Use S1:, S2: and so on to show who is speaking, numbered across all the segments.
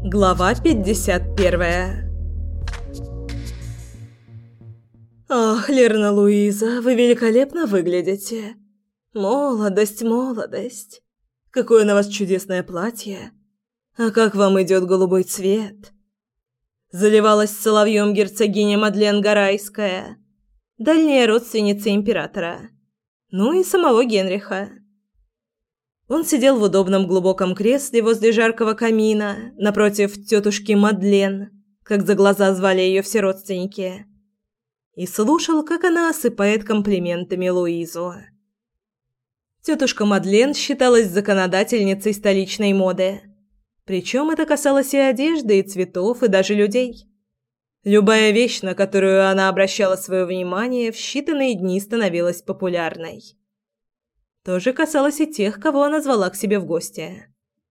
S1: Глава 51. «Ах, Лерна Луиза, вы великолепно выглядите. Молодость, молодость. Какое на вас чудесное платье. А как вам идет голубой цвет?» Заливалась соловьем герцогиня Мадлен Гарайская, дальняя родственница императора, ну и самого Генриха. Он сидел в удобном глубоком кресле возле жаркого камина, напротив тетушки Мадлен, как за глаза звали ее все родственники, и слушал, как она осыпает комплиментами Луизу. Тетушка Мадлен считалась законодательницей столичной моды, причем это касалось и одежды, и цветов, и даже людей. Любая вещь, на которую она обращала свое внимание, в считанные дни становилась популярной. То же касалось и тех, кого она звала к себе в гости.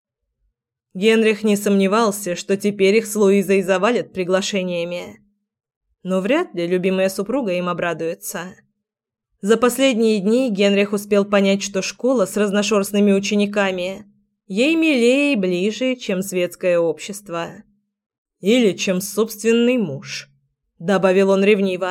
S1: Генрих не сомневался, что теперь их с Луизой завалят приглашениями. Но вряд ли любимая супруга им обрадуется. За последние дни Генрих успел понять, что школа с разношерстными учениками ей милее и ближе, чем светское общество. Или чем собственный муж, добавил он ревниво.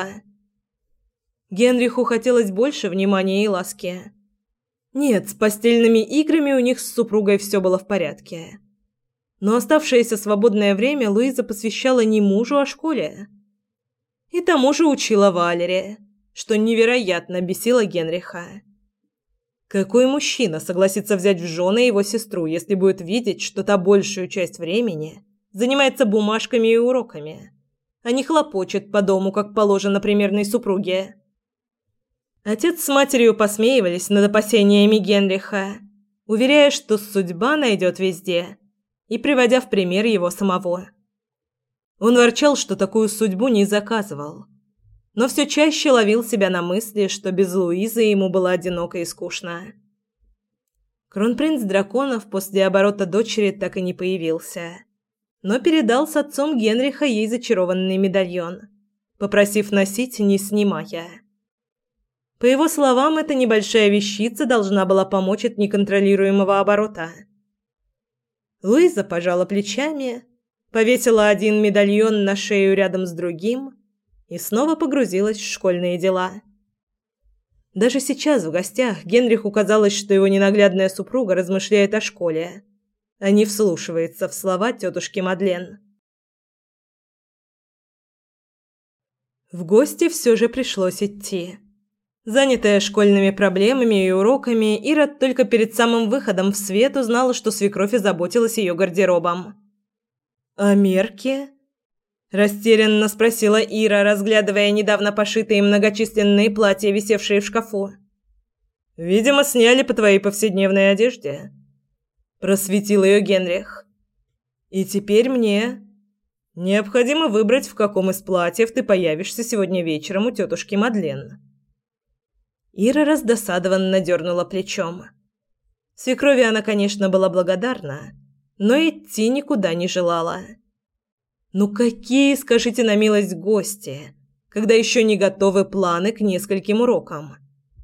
S1: Генриху хотелось больше внимания и ласки. Нет, с постельными играми у них с супругой все было в порядке. Но оставшееся свободное время Луиза посвящала не мужу, а школе. И тому же учила Валере, что невероятно бесило Генриха. Какой мужчина согласится взять в жены его сестру, если будет видеть, что та большую часть времени занимается бумажками и уроками, а не хлопочет по дому, как положено примерной супруге? Отец с матерью посмеивались над опасениями Генриха, уверяя, что судьба найдет везде, и приводя в пример его самого. Он ворчал, что такую судьбу не заказывал, но все чаще ловил себя на мысли, что без Луизы ему было одиноко и скучно. Кронпринц Драконов после оборота дочери так и не появился, но передал с отцом Генриха ей зачарованный медальон, попросив носить, не снимая. По его словам, эта небольшая вещица должна была помочь от неконтролируемого оборота. Луиза пожала плечами, повесила один медальон на шею рядом с другим и снова погрузилась в школьные дела. Даже сейчас в гостях Генриху казалось, что его ненаглядная супруга размышляет о школе, а не вслушивается в слова тетушки Мадлен. В гости все же пришлось идти. Занятая школьными проблемами и уроками, Ира только перед самым выходом в свет узнала, что свекровь озаботилась ее гардеробом. «А мерки?» – растерянно спросила Ира, разглядывая недавно пошитые многочисленные платья, висевшие в шкафу. «Видимо, сняли по твоей повседневной одежде», – просветил ее Генрих. «И теперь мне необходимо выбрать, в каком из платьев ты появишься сегодня вечером у тетушки Мадлен». Ира раздосадованно дернула плечом. Свекрови она, конечно, была благодарна, но идти никуда не желала. Ну какие, скажите на милость, гости, когда еще не готовы планы к нескольким урокам?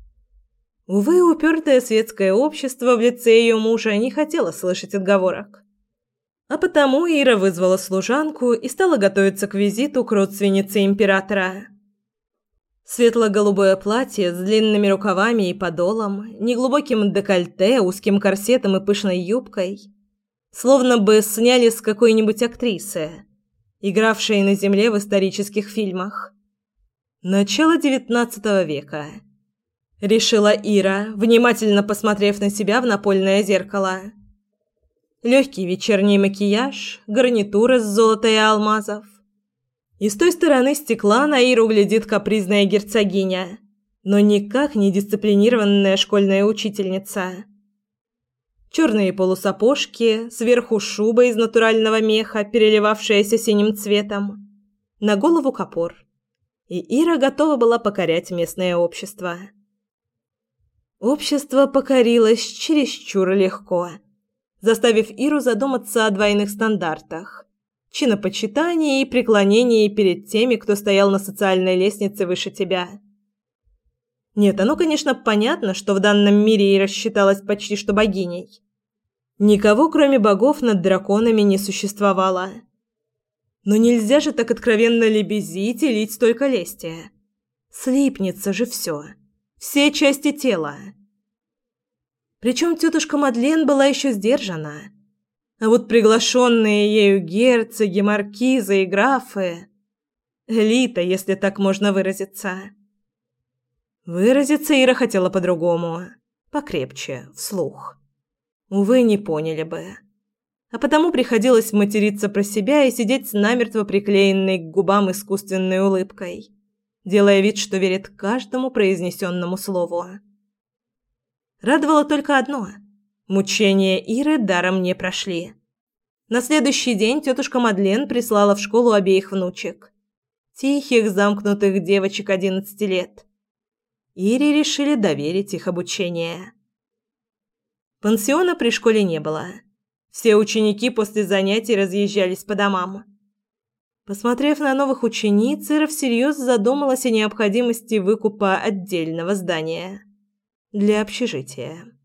S1: Увы, упертое светское общество в лице ее мужа не хотело слышать отговорок. А потому Ира вызвала служанку и стала готовиться к визиту к родственнице императора. Светло-голубое платье с длинными рукавами и подолом, неглубоким декольте, узким корсетом и пышной юбкой, словно бы сняли с какой-нибудь актрисы, игравшей на земле в исторических фильмах. Начало XIX века, решила Ира, внимательно посмотрев на себя в напольное зеркало. Легкий вечерний макияж, гарнитура с золота и алмазов. И с той стороны стекла на Иру глядит капризная герцогиня, но никак не дисциплинированная школьная учительница. Черные полусапожки, сверху шуба из натурального меха, переливавшаяся синим цветом, на голову капор. И Ира готова была покорять местное общество. Общество покорилось чересчур легко, заставив Иру задуматься о двойных стандартах. Чинопочитании и преклонении перед теми, кто стоял на социальной лестнице выше тебя. Нет, оно, конечно, понятно, что в данном мире Ира считалась почти что богиней. Никого, кроме богов, над драконами не существовало. Но нельзя же так откровенно лебезить и лить столько лести. Слипнется же все части тела. Причем тетушка Мадлен была еще сдержана. А вот приглашенные ею герцоги, маркизы и графы... Элита, если так можно выразиться. Выразиться Ира хотела по-другому. Покрепче, вслух. Увы, не поняли бы. А потому приходилось материться про себя и сидеть с намертво приклеенной к губам искусственной улыбкой, делая вид, что верит каждому произнесенному слову. Радовало только одно – мучения Иры даром не прошли. На следующий день тетушка Мадлен прислала в школу обеих внучек. Тихих, замкнутых девочек 11 лет. Ире решили доверить их обучение. Пансиона при школе не было. Все ученики после занятий разъезжались по домам. Посмотрев на новых учениц, Ира всерьез задумалась о необходимости выкупа отдельного здания для общежития.